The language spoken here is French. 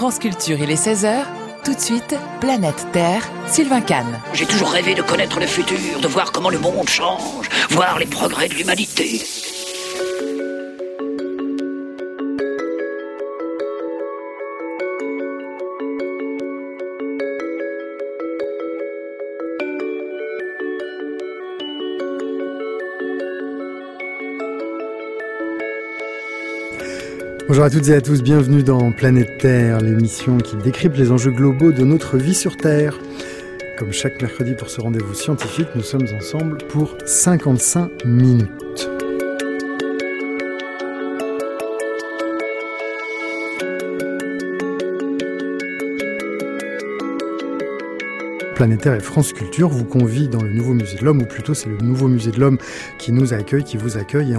France Culture, il est 16h. Tout de suite, Planète Terre, Sylvain Kahn. J'ai toujours rêvé de connaître le futur, de voir comment le monde change, voir les progrès de l'humanité. Bonjour à toutes et à tous, bienvenue dans Planète Terre, l'émission qui décrypte les enjeux globaux de notre vie sur Terre. Comme chaque mercredi pour ce rendez-vous scientifique, nous sommes ensemble pour 55 minutes. Planète Terre et France Culture vous convient dans le nouveau musée de l'Homme, ou plutôt c'est le nouveau musée de l'Homme qui nous accueille, qui vous accueille.